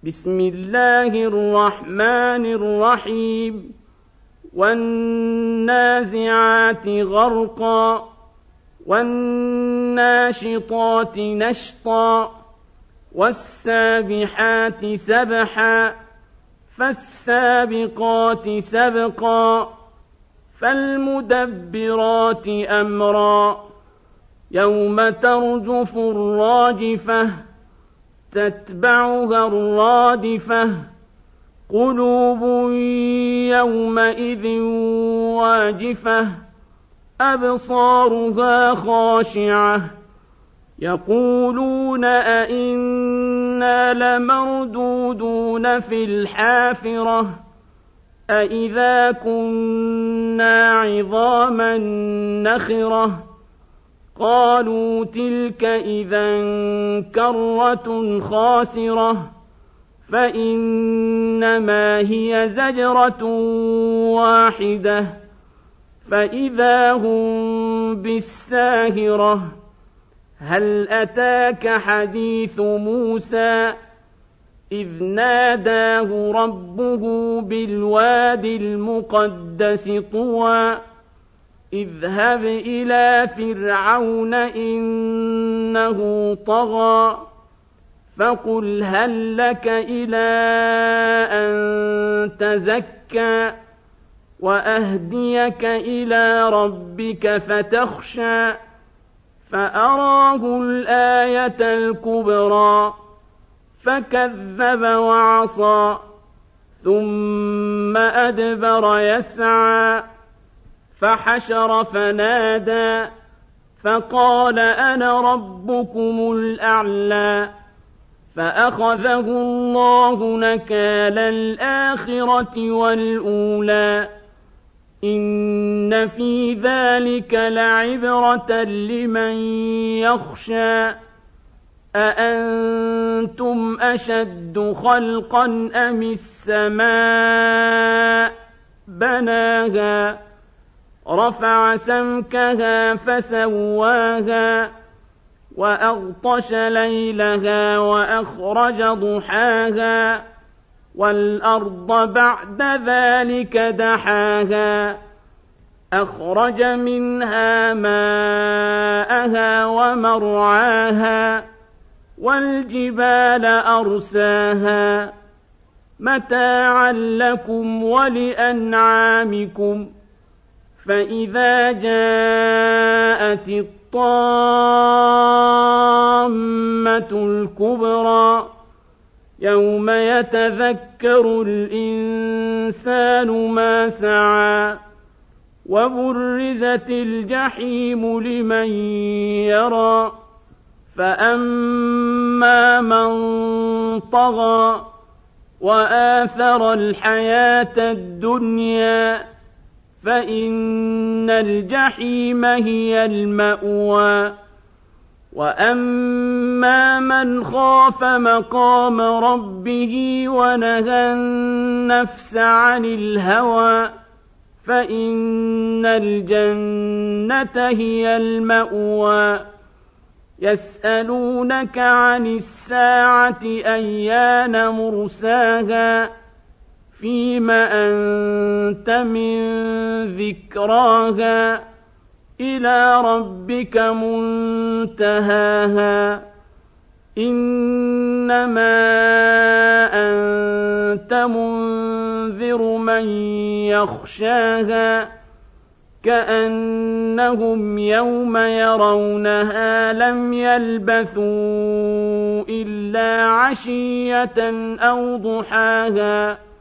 بسم الله الرحمن الرحيم والنازعات غرقا والناشطات نشطا والسابحات سبحا فالسابقات سبقا فالمدبرات أمرا يوم ترجف الراجفة تتبعها الرادفة قلوب يومئذ واجفة أبصارها خاشعة يقولون أئنا لمردودون في الحافرة أئذا كنا عظاما نخرة قالوا تلك إذا كرة خاسرة فإنما هي زجرة واحدة فإذا هم بالساهرة هل أتاك حديث موسى إذ ناداه ربه بالواد المقدس طوى اذهب إلى فرعون إنه طغى فقل هل لك إلى أن تزكى وأهديك إلى ربك فتخشى فأراه الآية الكبرى فكذب وعصى ثم أدبر يسعى فحشر فنادى فقال أنا ربكم الأعلى فأخذه الله نكال الآخرة والأولى إن في ذلك لعبرة لمن يخشى أأنتم أشد خلقا أم السماء بناها رفع سمكها فسواها وأغطش ليلها وأخرج ضحاها والأرض بعد ذلك دحاها أخرج منها ماءها ومرعاها والجبال أرساها متاعا لكم ولأنعامكم فإذا جاءت الطامة الكبرى يوم يتذكر الإنسان ما سعى وبرزت الجحيم لمن يرى فأما من طغى وآثر الحياة الدنيا فإن الجحيم هي المأوى وأما من خاف مقام ربه ونهى النفس عن الهوى فإن الجنة هي المأوى يسألونك عن الساعة أيان مرساها فيم أنت من ذكراها إلى ربك منتهاها إنما أنت منذر من يخشاها كأنهم يوم يرونها لم يلبثوا إلا عشية أو ضحاها